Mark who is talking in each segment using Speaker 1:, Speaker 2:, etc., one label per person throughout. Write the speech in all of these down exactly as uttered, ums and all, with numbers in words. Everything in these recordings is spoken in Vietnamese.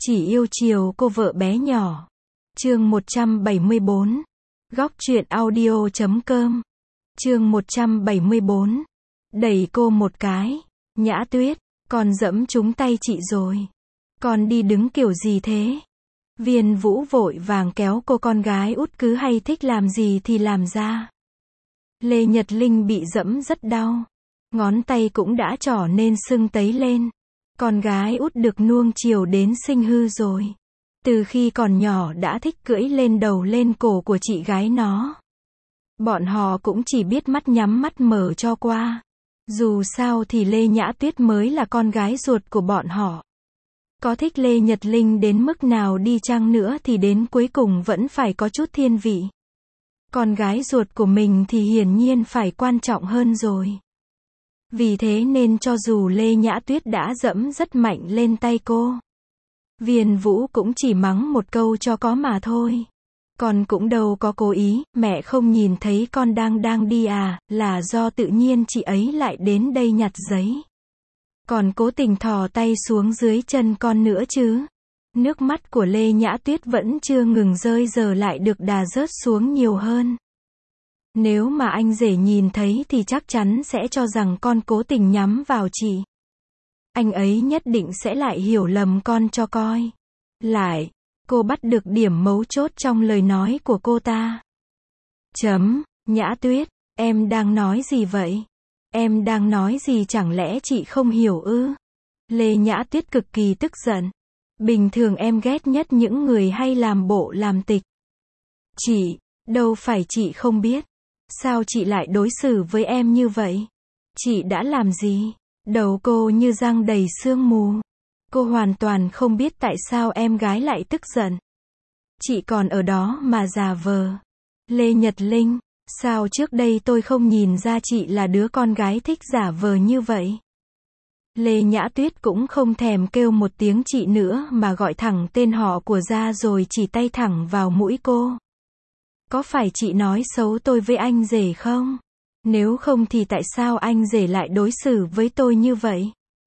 Speaker 1: Chỉ yêu chiều cô vợ bé nhỏ. Chương một trăm bảy mươi bốn. Góc truyện audio chấm com. Chương một trăm bảy mươi bốn. Đẩy cô một cái. Nhã Tuyết, con dẫm trúng tay chị rồi. Con đi đứng kiểu gì thế? Viên Vũ vội vàng kéo cô, con gái út cứ hay thích làm gì thì làm ra. Lê Nhật Linh bị dẫm rất đau. Ngón tay cũng đã trỏ nên sưng tấy lên. Con gái út được nuông chiều đến sinh hư rồi. Từ khi còn nhỏ đã thích cưỡi lên đầu lên cổ của chị gái nó. Bọn họ cũng chỉ biết mắt nhắm mắt mở cho qua. Dù sao thì Lê Nhã Tuyết mới là con gái ruột của bọn họ. Có thích Lê Nhật Linh đến mức nào đi chăng nữa thì đến cuối cùng vẫn phải có chút thiên vị. Con gái ruột của mình thì hiển nhiên phải quan trọng hơn rồi. Vì thế nên cho dù Lê Nhã Tuyết đã dẫm rất mạnh lên tay cô, Viên Vũ cũng chỉ mắng một câu cho có mà thôi. Con cũng đâu có cố ý, mẹ không nhìn thấy con đang đang đi à, là do tự nhiên chị ấy lại đến đây nhặt giấy. Còn cố tình thò tay xuống dưới chân con nữa chứ. Nước mắt của Lê Nhã Tuyết vẫn chưa ngừng rơi, giờ lại được đà rớt xuống nhiều hơn. Nếu mà anh rể nhìn thấy thì chắc chắn sẽ cho rằng con cố tình nhắm vào chị. Anh ấy nhất định sẽ lại hiểu lầm con cho coi. Lại, cô bắt được điểm mấu chốt trong lời nói của cô ta. Chấm, Nhã Tuyết, em đang nói gì vậy? Em đang nói gì, chẳng lẽ chị không hiểu ư? Lê Nhã Tuyết cực kỳ tức giận. Bình thường em ghét nhất những người hay làm bộ làm tịch. Chị, đâu phải chị không biết. Sao chị lại đối xử với em như vậy? Chị đã làm gì? Đầu cô như răng đầy sương mù. Cô hoàn toàn không biết tại sao em gái lại tức giận. Chị còn ở đó mà giả vờ. Lê Nhật Linh, sao trước đây tôi không nhìn ra chị là đứa con gái thích giả vờ như vậy? Lê Nhã Tuyết cũng không thèm kêu một tiếng chị nữa mà gọi thẳng tên họ của ra rồi chỉ tay thẳng vào mũi cô. Có phải chị nói xấu tôi với anh rể không? Nếu không thì tại sao anh rể lại đối xử với tôi như vậy?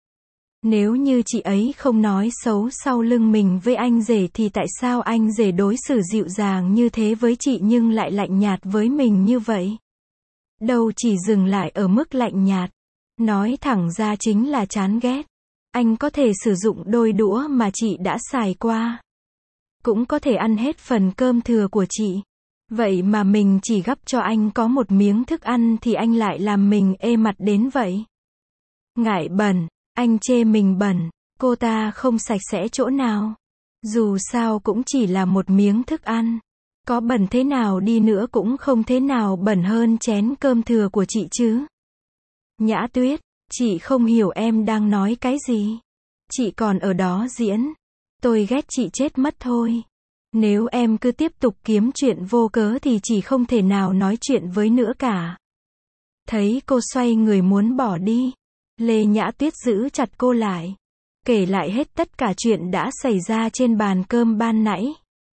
Speaker 1: Nếu như chị ấy không nói xấu sau lưng mình với anh rể thì tại sao anh rể đối xử dịu dàng như thế với chị nhưng lại lạnh nhạt với mình như vậy? Đâu chỉ dừng lại ở mức lạnh nhạt. Nói thẳng ra chính là chán ghét. Anh có thể sử dụng đôi đũa mà chị đã xài qua. Cũng có thể ăn hết phần cơm thừa của chị. Vậy mà mình chỉ gắp cho anh có một miếng thức ăn thì anh lại làm mình ê mặt đến vậy. Ngại bẩn, anh chê mình bẩn, cô ta không sạch sẽ chỗ nào. Dù sao cũng chỉ là một miếng thức ăn. Có bẩn thế nào đi nữa cũng không thế nào bẩn hơn chén cơm thừa của chị chứ. Nhã Tuyết, chị không hiểu em đang nói cái gì. Chị còn ở đó diễn. Tôi ghét chị chết mất thôi. Nếu em cứ tiếp tục kiếm chuyện vô cớ thì chỉ không thể nào nói chuyện với nữa cả. Thấy cô xoay người muốn bỏ đi, Lê Nhã Tuyết giữ chặt cô lại. Kể lại hết tất cả chuyện đã xảy ra trên bàn cơm ban nãy.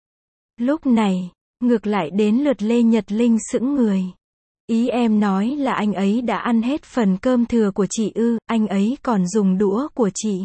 Speaker 1: Lúc này, ngược lại đến lượt Lê Nhật Linh sững người. Ý em nói là anh ấy đã ăn hết phần cơm thừa của chị ư, anh ấy còn dùng đũa của chị.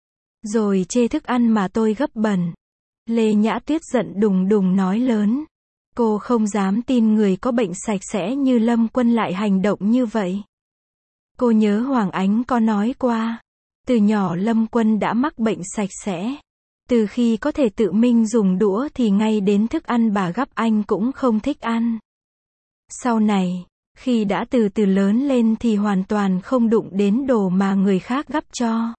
Speaker 1: Rồi chê thức ăn mà tôi gấp bẩn. Lê Nhã Tuyết giận đùng đùng nói lớn. Cô không dám tin người có bệnh sạch sẽ như Lâm Quân lại hành động như vậy. Cô nhớ Hoàng Ánh có nói qua. Từ nhỏ Lâm Quân đã mắc bệnh sạch sẽ. Từ khi có thể tự mình dùng đũa thì ngay đến thức ăn bà gắp anh cũng không thích ăn. Sau này, khi đã từ từ lớn lên thì hoàn toàn không đụng đến đồ mà người khác gắp cho.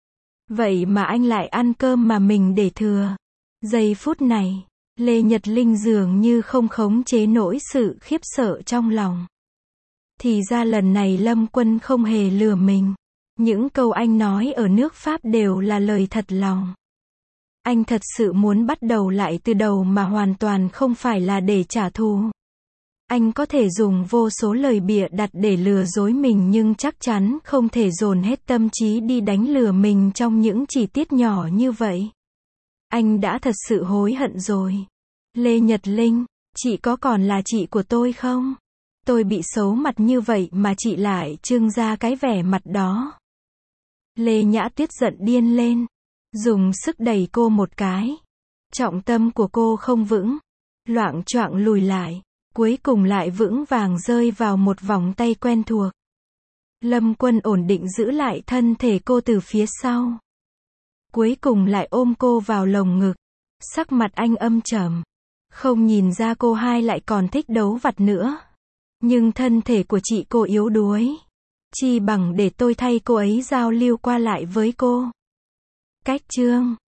Speaker 1: Vậy mà anh lại ăn cơm mà mình để thừa. Giây phút này, Lê Nhật Linh dường như không khống chế nổi sự khiếp sợ trong lòng. Thì ra lần này Lâm Quân không hề lừa mình. Những câu anh nói ở nước Pháp đều là lời thật lòng. Anh thật sự muốn bắt đầu lại từ đầu mà hoàn toàn không phải là để trả thù. Anh có thể dùng vô số lời bịa đặt để lừa dối mình nhưng chắc chắn không thể dồn hết tâm trí đi đánh lừa mình trong những chi tiết nhỏ như vậy. Anh đã thật sự hối hận rồi. Lê Nhật Linh, chị có còn là chị của tôi không? Tôi bị xấu mặt như vậy mà chị lại trưng ra cái vẻ mặt đó. Lê Nhã Tuyết giận điên lên. dùng sức đẩy cô một cái. Trọng tâm của cô không vững, loạng choạng lùi lại, cuối cùng lại vững vàng rơi vào một vòng tay quen thuộc. Lâm Quân ổn định giữ lại thân thể cô từ phía sau. Cuối cùng lại ôm cô vào lồng ngực. Sắc mặt anh âm trầm. Không nhìn ra cô hai lại còn thích đấu vặt nữa. Nhưng thân thể của chị cô yếu đuối. Chi bằng để tôi thay cô ấy giao lưu qua lại với cô. Cách chương